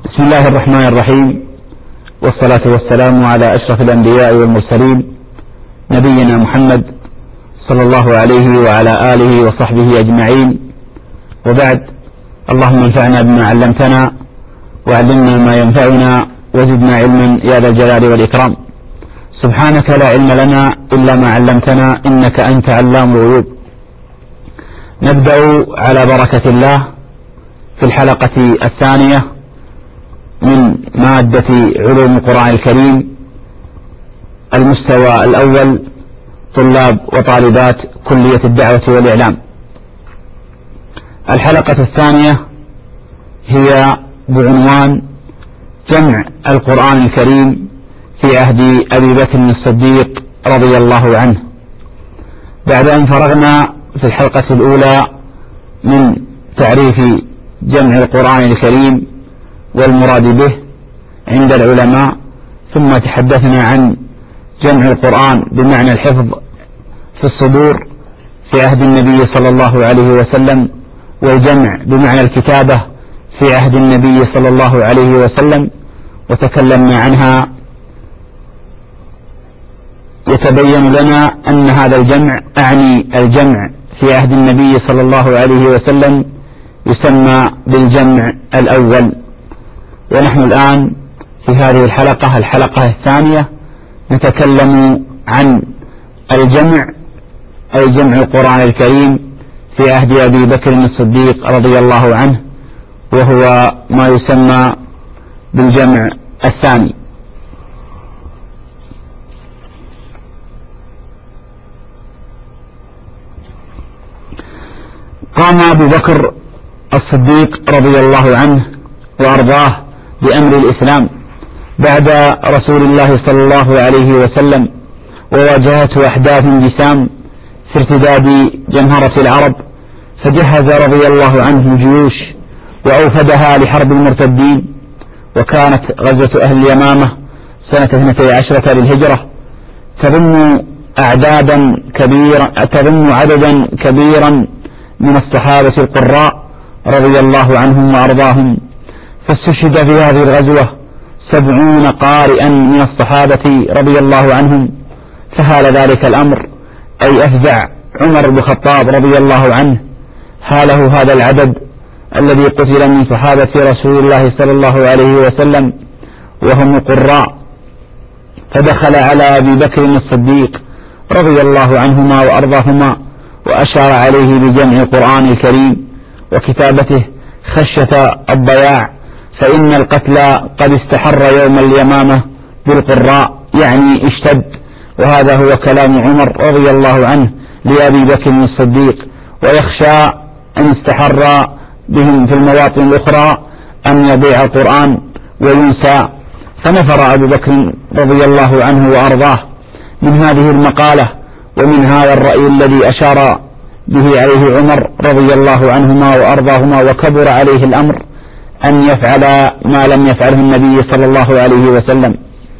بسم الله الرحمن الرحيم، والصلاة والسلام على أشرف الأنبياء والمرسلين نبينا محمد صلى الله عليه وعلى آله وصحبه أجمعين، وبعد. اللهم انفعنا بما علمتنا وعلمنا ما ينفعنا وزدنا علما يا ذا الجلال والإكرام. سبحانك لا علم لنا إلا ما علمتنا إنك أنت علام الغيوب. نبدأ على بركة الله في الحلقة الثانية من مادة علوم القرآن الكريم، المستوى الأول، طلاب وطالبات كلية الدعوة والإعلام. الحلقة الثانية هي بعنوان جمع القرآن الكريم في عهد أبي بكر الصديق رضي الله عنه. بعد أن فرغنا في الحلقة الأولى من تعريف جمع القرآن الكريم والمراد به عند العلماء، ثم تحدثنا عن جمع القرآن بمعنى الحفظ في الصدور في عهد النبي صلى الله عليه وسلم، والجمع بمعنى الكتابة في عهد النبي صلى الله عليه وسلم، وتكلمنا عنها. يتبين لنا أن هذا الجمع، أعني الجمع في عهد النبي صلى الله عليه وسلم، يسمى بالجمع الأول. ونحن الآن في هذه الحلقة الثانية نتكلم عن الجمع، أي جمع القرآن الكريم في عهد أبي بكر الصديق رضي الله عنه، وهو ما يسمى بالجمع الثاني. قام أبو بكر الصديق رضي الله عنه وأرضاه بأمر الإسلام بعد رسول الله صلى الله عليه وسلم، وواجهته أحداث جسام في ارتداد جمهرة العرب، فجهز رضي الله عنه الجيوش وأوفدها لحرب المرتدين. وكانت غزوة أهل اليمامة سنة 12 للهجرة، تضم عددا كبيرا من الصحابة القراء رضي الله عنهم وأرضاهم. فاستشهد في هذه الغزوة 70 قارئا من الصحابة رضي الله عنهم. فهال ذلك الأمر، أي أفزع عمر بن الخطاب رضي الله عنه هاله هذا العدد الذي قتل من صحابة رسول الله صلى الله عليه وسلم وهم القراء، فدخل على أبي بكر الصديق رضي الله عنهما وأرضاهما وأشار عليه بجمع القرآن الكريم وكتابته خشية الضياع، فإن القتل قد استحر يوم اليمامة بالقراء، يعني اشتد. وهذا هو كلام عمر رضي الله عنه لأبي بكر الصديق، ويخشى أن استحر بهم في المواطن الأخرى أن يضيع القرآن وينسى. فنفر أبو بكر رضي الله عنه وأرضاه من هذه المقالة ومن هذا الرأي الذي أشار به عليه عمر رضي الله عنهما وأرضاهما، وكبر عليه الأمر أن يفعل ما لم يفعله النبي صلى الله عليه وسلم.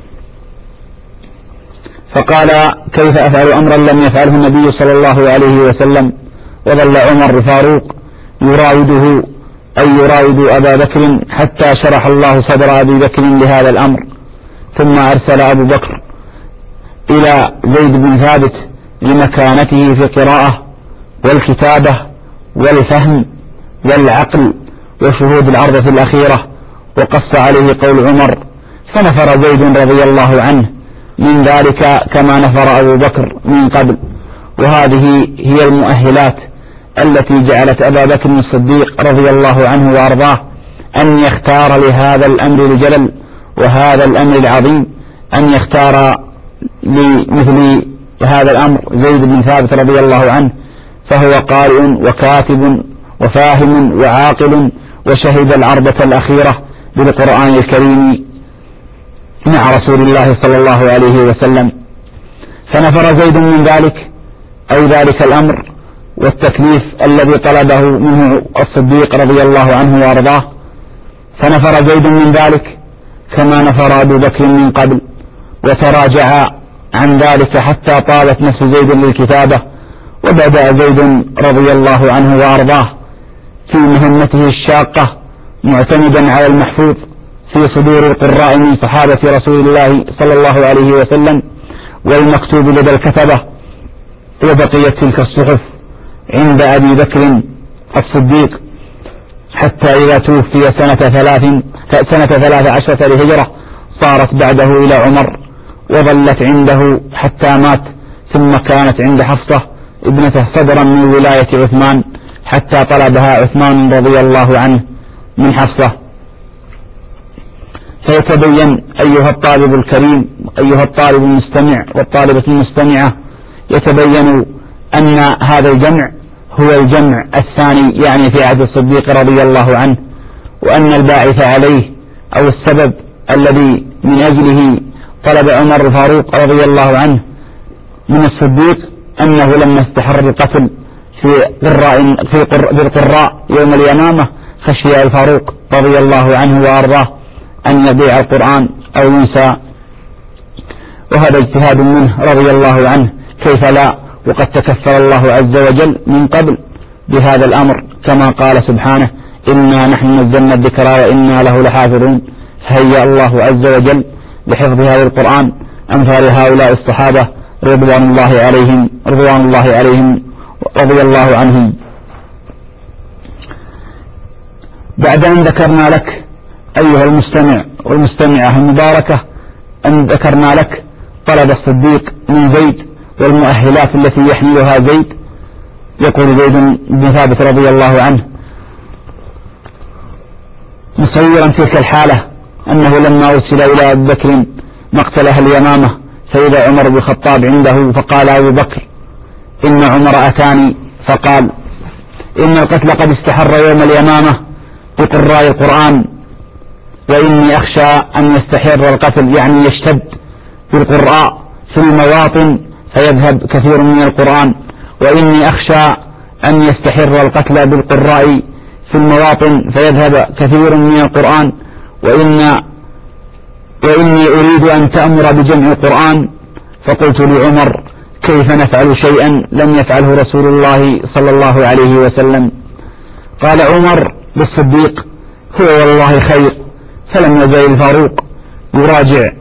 فقال: كيف أفعل أمرا لم يفعله النبي صلى الله عليه وسلم؟ وظل عمر الفاروق يراوده، أي يراود أبا بكر، حتى شرح الله صدر أبي بكر لهذا الأمر. ثم أرسل أبو بكر إلى زيد بن ثابت لمكانته في القراءة والكتابة والفهم والعقل وشهود العرضة الأخيرة، وقص عليه قول عمر، فنفر زيد رضي الله عنه من ذلك كما نفر أبو بكر من قبل. وهذه هي المؤهلات التي جعلت أبا بكر الصديق رضي الله عنه وأرضاه أن يختار لهذا الأمر الجلل وهذا الأمر العظيم، أن يختار لمثل هذا الأمر زيد بن ثابت رضي الله عنه، فهو قارئ وكاتب وفاهم وعاقل، وشهد العرضة الأخيرة بالقرآن الكريم مع رسول الله صلى الله عليه وسلم. فنفر زيد من ذلك، أي ذلك الأمر والتكليف الذي طلبه منه الصديق رضي الله عنه وأرضاه. فنفر زيد من ذلك كما نفر أبو بكر من قبل، وتراجع عن ذلك حتى طابت نفس زيد للكتابة. وبدأ زيد رضي الله عنه وأرضاه في مهمته الشاقة معتمدا على المحفوظ في صدور القراء من صحابة رسول الله صلى الله عليه وسلم والمكتوب لدى الكتبة. وبقيت تلك الصحف عند أبي بكر الصديق حتى إذا توفي سنة 13 للهجرة صارت بعده إلى عمر، وظلت عنده حتى مات، ثم كانت عند حفصة ابنته صدرا من ولاية عثمان حتى طلبها عثمان رضي الله عنه من حفصة. فيتبين أيها الطالب الكريم، أيها الطالب المستمع والطالبة المستمعة، يتبين أن هذا الجمع هو الجمع الثاني يعني في عهد الصديق رضي الله عنه، وأن الباعث عليه أو السبب الذي من أجله طلب عمر الفاروق رضي الله عنه من الصديق أنه لما استحر القتل في القراء يوم اليمامة خشي الفاروق رضي الله عنه وأرضاه أن يضيع القرآن أو ينسى، وهذا اجتهاد منه رضي الله عنه، كيف لا، وقد تكفل الله عز وجل من قبل بهذا الأمر كما قال سبحانه إنا نحن نزلنا الذكر وإنا له لحافظون. فهيأ الله عز وجل لحفظ هذا القرآن أمثال هؤلاء الصحابة رضوان الله عليهم رضي الله عنهم. بعد أن ذكرنا لك أيها المستمع والمستمعة المباركة أن ذكرنا لك طلب الصديق من زيد والمؤهلات التي يحملها زيد، يقول زيد بن ثابت رضي الله عنه مصورا تلك الحالة أنه لما أرسل إلى أبي بكر مقتل أهل اليمامة فإذا عمر بن الخطاب عنده، فقال أبو بكر إن عمر أتاني فقال إن القتل قد استحر يوم اليمامة بقراء القرآن، وإني أخشى أن يستحر القتل يعني يشتد بالقراء في المواطن فيذهب كثير من القرآن، وإني أخشى أن يستحر القتل بالقراء في المواطن فيذهب كثير من القرآن، وإني أريد أن تأمر بجمع القرآن. فقلت لعمر كيف نفعل شيئا لم يفعله رسول الله صلى الله عليه وسلم؟ قال عمر بالصديق هو والله خير. فلم يزل الفاروق يراجع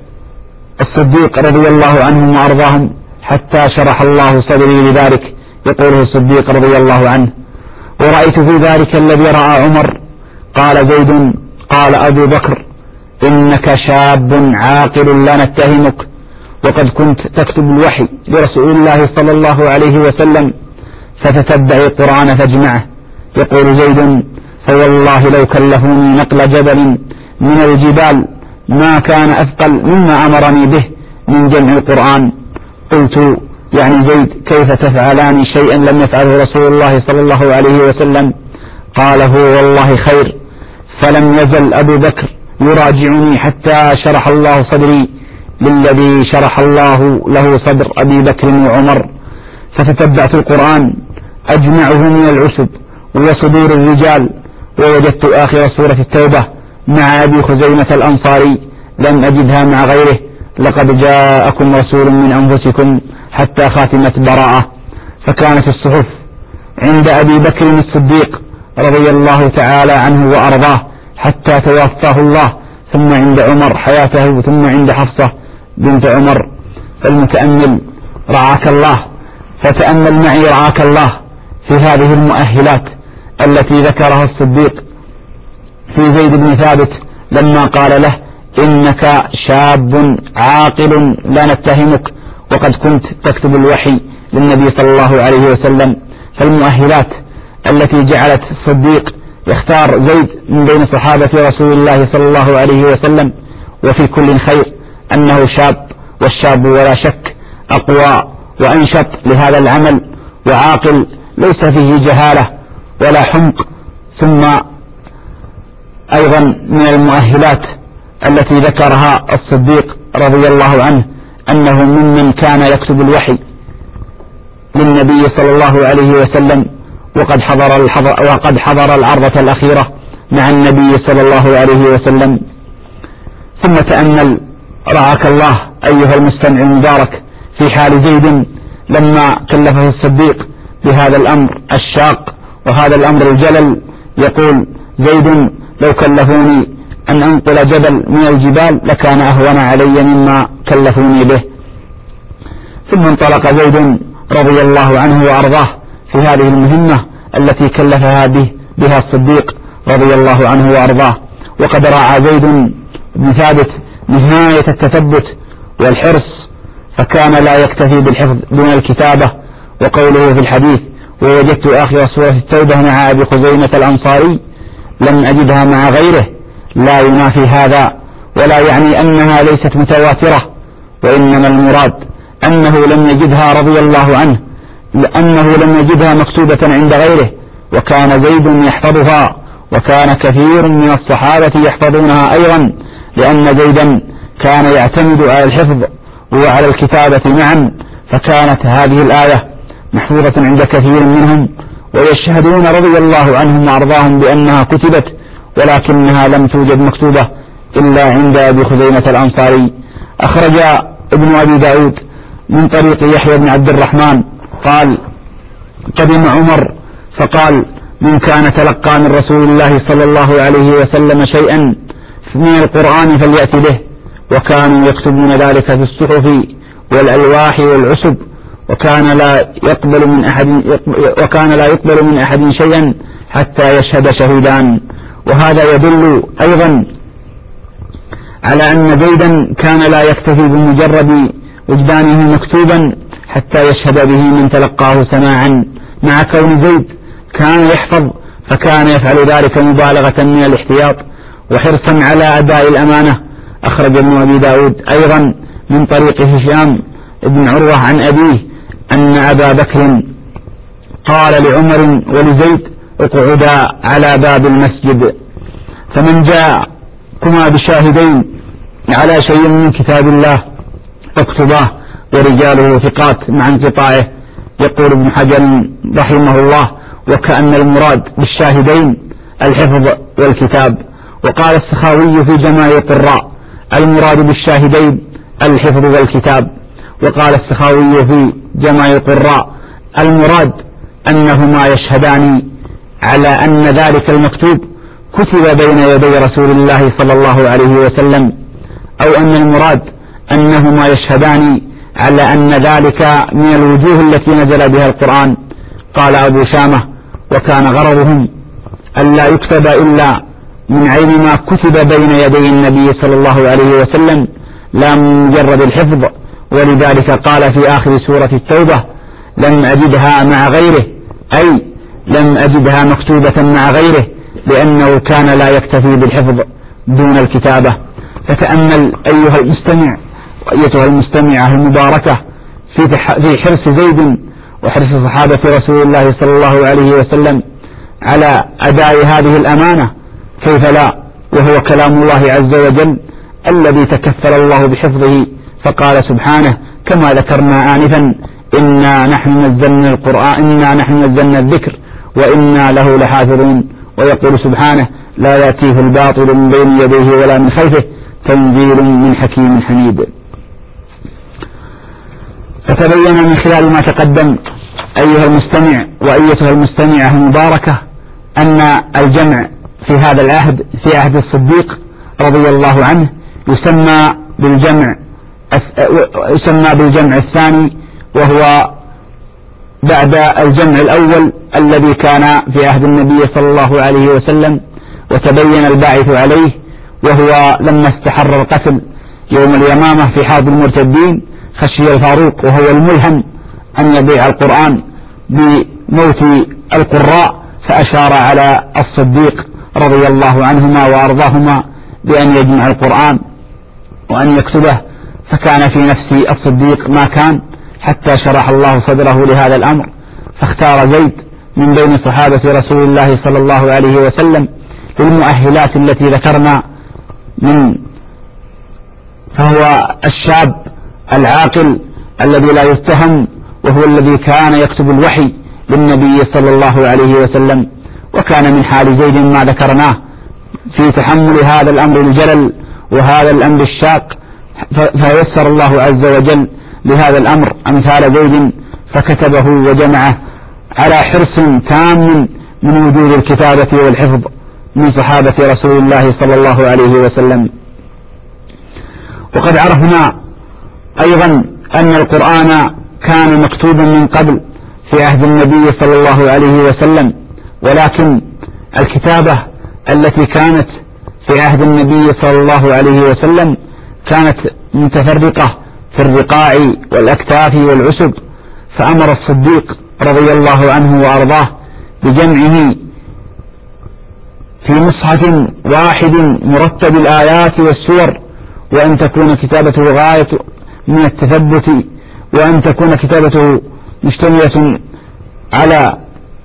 الصديق رضي الله عنهم وأرضاهم حتى شرح الله صدري لذلك. يقوله الصديق رضي الله عنه ورأيت في ذلك الذي رأى عمر. قال زيد قال أبو بكر إنك شاب عاقل لا نتهمك، وقد كنت تكتب الوحي لرسول الله صلى الله عليه وسلم فتتبع القرآن فاجمعه. يقول زيد فوالله لو كلفوني نقل جبل من الجبال ما كان أثقل مما أمرني به من جمع القرآن. قلت يعني زيد كيف تفعلان شيئا لم يفعله رسول الله صلى الله عليه وسلم؟ قال هو والله خير. فلم يزل أبو بكر يراجعني حتى شرح الله صدري للذي شرح الله له صدر أبي بكر وعمر، فتتبعت القرآن أجمعه من العسب وصدور الرجال، ووجدت آخر سورة التوبة مع أبي خزيمة الأنصاري لم أجدها مع غيره لقد جاءكم رسول من أنفسكم حتى خاتمة براءة. فكانت الصحف عند أبي بكر الصديق رضي الله تعالى عنه وأرضاه حتى توفاه الله، ثم عند عمر حياته، ثم عند حفصة بنت عمر. فالمتأمل رعاك الله، فتأمل معي رعاك الله في هذه المؤهلات التي ذكرها الصديق في زيد بن ثابت لما قال له إنك شاب عاقل لا نتهمك، وقد كنت تكتب الوحي للنبي صلى الله عليه وسلم. فالمؤهلات التي جعلت الصديق يختار زيد من بين صحابة رسول الله صلى الله عليه وسلم وفي كل خير أنه شاب، والشاب ولا شك أقوى وأنشط لهذا العمل، وعاقل ليس فيه جهالة ولا حمق. ثم أيضا من المؤهلات التي ذكرها الصديق رضي الله عنه أنه ممن كان يكتب الوحي للنبي صلى الله عليه وسلم، وقد حضر العرضة الأخيرة مع النبي صلى الله عليه وسلم. ثم تأمل رعاك الله أيها المستمع المبارك في حال زيد لما كلفه الصديق بهذا الأمر الشاق وهذا الأمر الجلل. يقول زيد لو كلفوني أن أنقل جبل من الجبال لكان أهون علي مما كلفوني به. ثم انطلق زيد رضي الله عنه وأرضاه في هذه المهمة التي كلفها بها الصديق رضي الله عنه وأرضاه. وقد راعى زيد بن ثابت نهاية التثبت والحرص، فكان لا يكتفي بالحفظ دون الكتابة. وقوله في الحديث: ووجدت آخر سورة التوبة مع أبي خزيمة الأنصاري لم أجدها مع غيره، لا ينافي هذا، ولا يعني أنها ليست متواترة، وإنما المراد أنه لم يجدها رضي الله عنه، لأنه لم يجدها مكتوبة عند غيره، وكان زيد يحفظها، وكان كثير من الصحابة يحفظونها أيضا، لأن زيدا كان يعتمد على الحفظ وعلى الكتابة معا. فكانت هذه الآية محفوظة عند كثير منهم، ويشهدون رضي الله عنهم وأرضاهم بأنها كتبت، ولكنها لم توجد مكتوبة إلا عند أبي خزيمة الأنصاري. أخرج ابن أبي داود من طريق يحيى بن عبد الرحمن قال: قدم عمر فقال: من كان تلقى من رسول الله صلى الله عليه وسلم شيئا من القرآن فليأت به. وكانوا يكتبون ذلك في الصحف والألواح والعسب، وكان لا يقبل من أحد شيئا حتى يشهد شهيدان. وهذا يدل أيضا على أن زيدا كان لا يكتفي بمجرد وجدانه مكتوبا حتى يشهد به من تلقاه سماعا، مع كون زيد كان يحفظ، فكان يفعل ذلك مبالغة من الاحتياط وحرصا على أداء الأمانة. أخرج ابن أبي داود أيضا من طريق هشام بن عروة عن أبيه أن أبا بكر قال لعمر ولزيد: اقعدا على باب المسجد، فمن جاءكما بشاهدين على شيء من كتاب الله فاكتباه ورجاله ثقات مع انقطاعه. يقول ابن حجر رحمه الله: وكأن المراد بالشاهدين الحفظ والكتاب. وقال السخاوي في جماع القراء: المراد بالشاهدين الحفظ والكتاب. وقال السخاوي في جماع القراء: المراد أنهما يشهدان على أن ذلك المكتوب كتب بين يدي رسول الله صلى الله عليه وسلم، أو أن المراد أنهما يشهدان على أن ذلك من الوجوه التي نزل بها القرآن. قال أبو شامة: وكان غرضهم ألا يكتب إلا من عين ما كتب بين يدي النبي صلى الله عليه وسلم، لا مجرد الحفظ. ولذلك قال في آخر سورة التوبة: لم أجدها مع غيره، أي لم أجدها مكتوبة مع غيره، لأنه كان لا يكتفي بالحفظ دون الكتابة. فتأمل أيها المستمع وأيتها المستمعة المباركة في حرص زيد وحرص صحابة رسول الله صلى الله عليه وسلم على أداء هذه الأمانة، كيف لا وهو كلام الله عز وجل الذي تكفل الله بحفظه. فقال سبحانه كما ذكرنا آنفا: إنا نحن نزلنا القرآن، إنا نحن نزلنا الذكر وإنا له لحافظون. ويقول سبحانه: لا يأتيه الباطل من بين يديه ولا من خلفه تنزيل من حكيم حميد. فتبين من خلال ما تقدم أيها المستمع وأيتها المستمعة المباركة أن الجمع في هذا العهد، في عهد الصديق رضي الله عنه، يسمى بالجمع الثاني، وهو بعد الجمع الأول الذي كان في عهد النبي صلى الله عليه وسلم وتبين الباعث عليه، وهو لما استحر القتل يوم اليمامة في حرب المرتدين خشي الفاروق وهو الملهم أن يضيع القرآن بموت القراء، فأشار على الصديق رضي الله عنهما وأرضاهما بأن يجمع القرآن وأن يكتبه. فكان في نفس الصديق ما كان، حتى شرح الله صدره لهذا الأمر، فاختار زيد من بين صحابة رسول الله صلى الله عليه وسلم للمؤهلات التي ذكرنا فهو الشاب العاقل الذي لا يتهم، وهو الذي كان يكتب الوحي للنبي صلى الله عليه وسلم. وكان من حال زيد ما ذكرناه في تحمل هذا الأمر الجلل وهذا الأمر الشاق، فيسر الله عز وجل لهذا الأمر أمثال زيد فكتبه وجمعه على حرص تام من وجود الكتابة والحفظ. من صحابة رسول الله صلى الله عليه وسلم. وقد عرفنا أيضا أن القرآن كان مكتوبا من قبل في عهد النبي صلى الله عليه وسلم، ولكن الكتابة التي كانت في عهد النبي صلى الله عليه وسلم كانت متفرقة في الرقاع والأكتاف والعسب، فأمر الصديق رضي الله عنه وأرضاه بجمعه في مصحف واحد مرتب الآيات والسور، وأن تكون كتابته غاية من التثبت، وأن تكون كتابته مشتملة على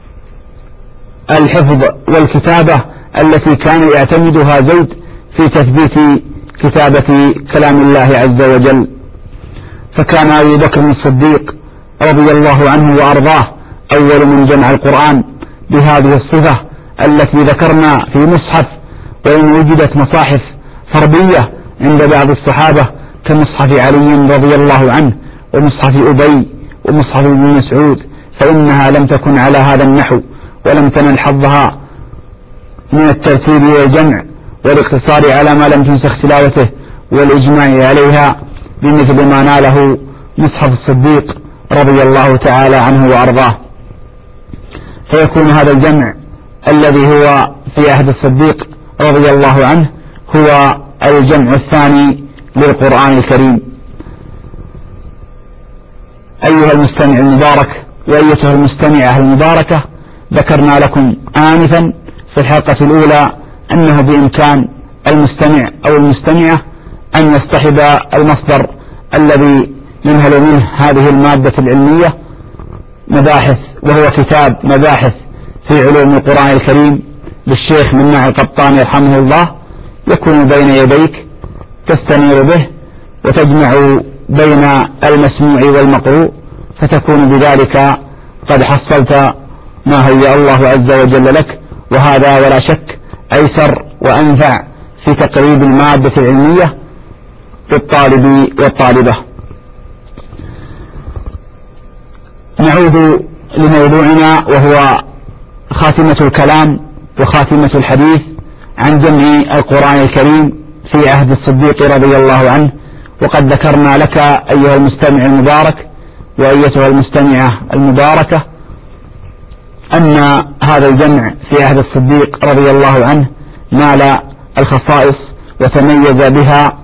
الحفظ والكتابة التي كان يعتمدها زيد في تثبيت كتابة كلام الله عز وجل. فكان أبو بكر الصديق رضي الله عنه وأرضاه أول من جمع القرآن بهذه الصفة التي ذكرنا في مصحف، وإن وجدت مصاحف فرضية عند بعض الصحابة كمصحف علي رضي الله عنه ومصحف أبي ومصحف ابن مسعود، فإنها لم تكن على هذا النحو، ولم تنل حظها من الترتيب والجمع والاقتصار على ما لم تنسخ تلاوته والإجماع عليها بمثل ما ناله مصحف الصديق رضي الله تعالى عنه وأرضاه. فيكون هذا الجمع الذي هو في عهد الصديق رضي الله عنه هو الجمع الثاني للقرآن الكريم. أيها المستمع المبارك وأيتها المستمعة المباركة، ذكرنا لكم آنفا في الحلقة الأولى أنه بإمكان المستمع أو المستمعة أن يصطحب المصدر الذي ينهل منه هذه المادة العلمية مباحث، وهو كتاب مباحث في علوم القرآن الكريم للشيخ مناع القبطاني رحمه الله، يكون بين يديك تستنير به وتجمع بين المسموع والمقروء، فتكون بذلك قد حصلت ما هيأ الله عز وجل لك، وهذا ولا شك أيسر وأنفع في تقريب المادة العلمية للطالب والطالبة. نعود لموضوعنا، وهو خاتمة الكلام وخاتمة الحديث عن جمع القرآن الكريم في عهد الصديق رضي الله عنه. وقد ذكرنا لك أيها المستمع المبارك وأيتها المستمعة المباركة أن هذا الجمع في عهد الصديق رضي الله عنه نال الخصائص وتميز بها،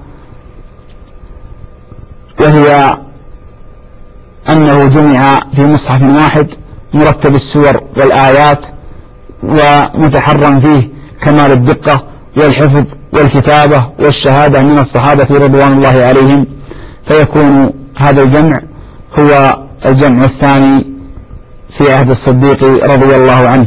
وهي أنه جمع في مصحف واحد مرتب السور والآيات ومتحرم فيه كمال الدقة والحفظ والكتابة والشهادة من الصحابة رضوان الله عليهم، فيكون هذا الجمع هو الجمع الثاني في عهد الصديق رضي الله عنه.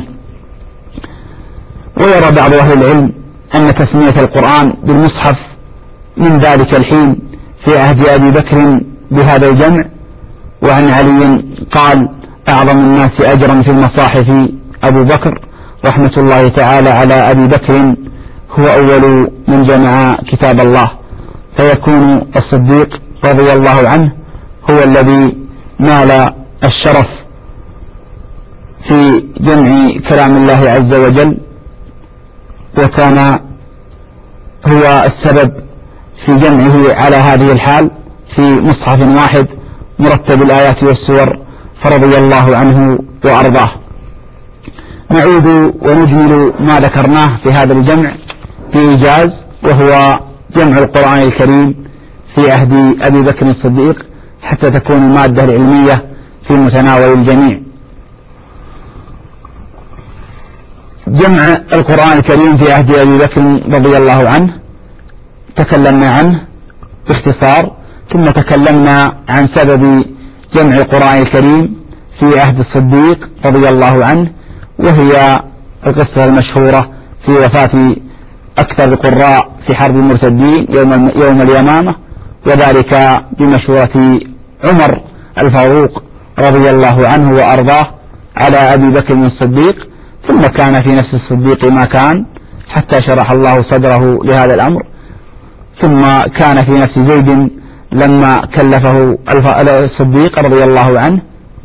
ويرى بعض أهل العلم أن تسمية القرآن بالمصحف من ذلك الحين في عهد أبي بكر بهذا الجمع. وعن علي قال: أعظم الناس أجرا في المصاحف أبو بكر رحمة الله تعالى على أبي بكر، هو أول من جمع كتاب الله. فيكون الصديق رضي الله عنه هو الذي نال الشرف في جمع كلام الله عز وجل، وكان هو السبب في جمعه على هذه الحال في مصحف واحد مرتب الآيات والسور، فرضي الله عنه وأرضاه. نعود ونجمل ما ذكرناه في هذا الجمع بإيجاز، وهو جمع القرآن الكريم في عهد أبي بكر الصديق حتى تكون المادة العلمية في متناول الجميع. جمع القرآن الكريم في عهد أبي بكر رضي الله عنه تكلمنا عنه باختصار، ثم تكلمنا عن سبب جمع القرآن الكريم في عهد الصديق رضي الله عنه، وهي القصة المشهورة في وفاة أكثر القراء في حرب المرتدين يوم اليمامة، وذلك بمشورة عمر الفاروق رضي الله عنه وأرضاه على أبي بكر الصديق. ثم كان في نفس الصديق ما كان حتى شرح الله صدره لهذا الأمر، ثم كان في نفس زيد لما كلفه الصديق رضي الله عنه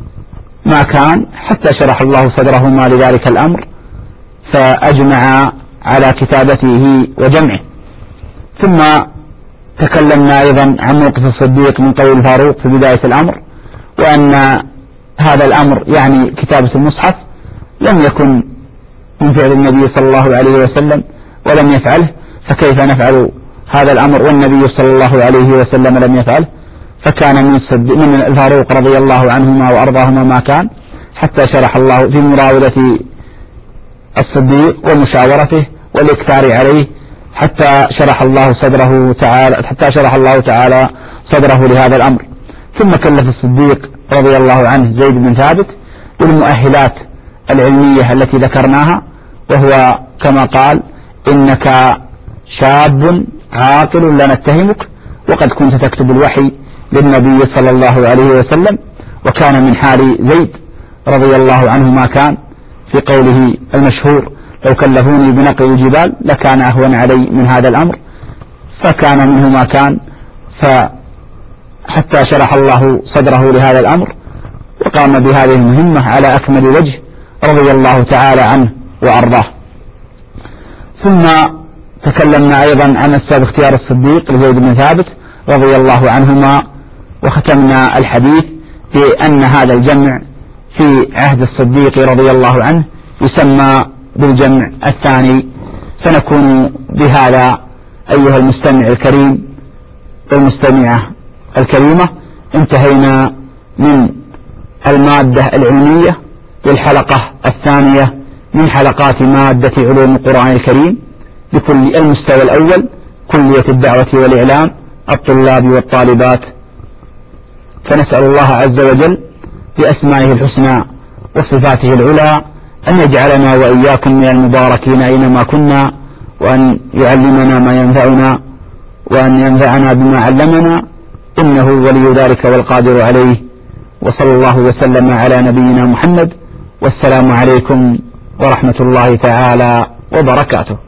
ما كان حتى شرح الله صدرهما لذلك الأمر، فأجمع على كتابته وجمعه. ثم تكلمنا أيضا عن موقف الصديق من قول الفاروق في بداية الأمر، وأن هذا الأمر يعني كتابة المصحف لم يكن من فعل النبي صلى الله عليه وسلم ولم يفعله، فكيف نفعل هذا الأمر والنبي صلى الله عليه وسلم لم يفعله؟ فكان من الفاروق رضي الله عنهما وأرضاهما ما كان، حتى شرح الله في مراودة الصديق ومشاورته والإكثار عليه حتى شرح الله تعالى صدره لهذا الأمر. ثم كلف الصديق رضي الله عنه زيد بن ثابت بالمؤهلات العلمية التي ذكرناها، وهو كما قال: إنك شاب عاقل لا نتهمك، وقد كنت تكتب الوحي للنبي صلى الله عليه وسلم. وكان من حال زيد رضي الله عنه ما كان في قوله المشهور: لو كلفوني بنقل الجبال لكان أهون علي من هذا الأمر. فكان منه ما كان، حتى شرح الله صدره لهذا الأمر وقام بهذه المهمة على أكمل وجه رضي الله تعالى عنه وأرضاه. ثم تكلمنا أيضا عن أسباب اختيار الصديق لزيد بن ثابت رضي الله عنهما، وختمنا الحديث بأن هذا الجمع في عهد الصديق رضي الله عنه يسمى بالجمع الثاني. فنكون بهذا أيها المستمع الكريم والمستمعة الكريمة انتهينا من المادة العلمية للحلقة الثانية من حلقات مادة علوم القرآن الكريم بكل المستوى الأول، كلية الدعوة والإعلام، الطلاب والطالبات. فنسأل الله عز وجل بأسمائه الحسنى وصفاته العلى أن يجعلنا وإياكم من المباركين أينما كنا، وأن يعلمنا ما ينفعنا، وأن ينفعنا بما علمنا، إنه ولي ذلك والقادر عليه. وصلى الله وسلم على نبينا محمد، والسلام عليكم ورحمة الله تعالى وبركاته.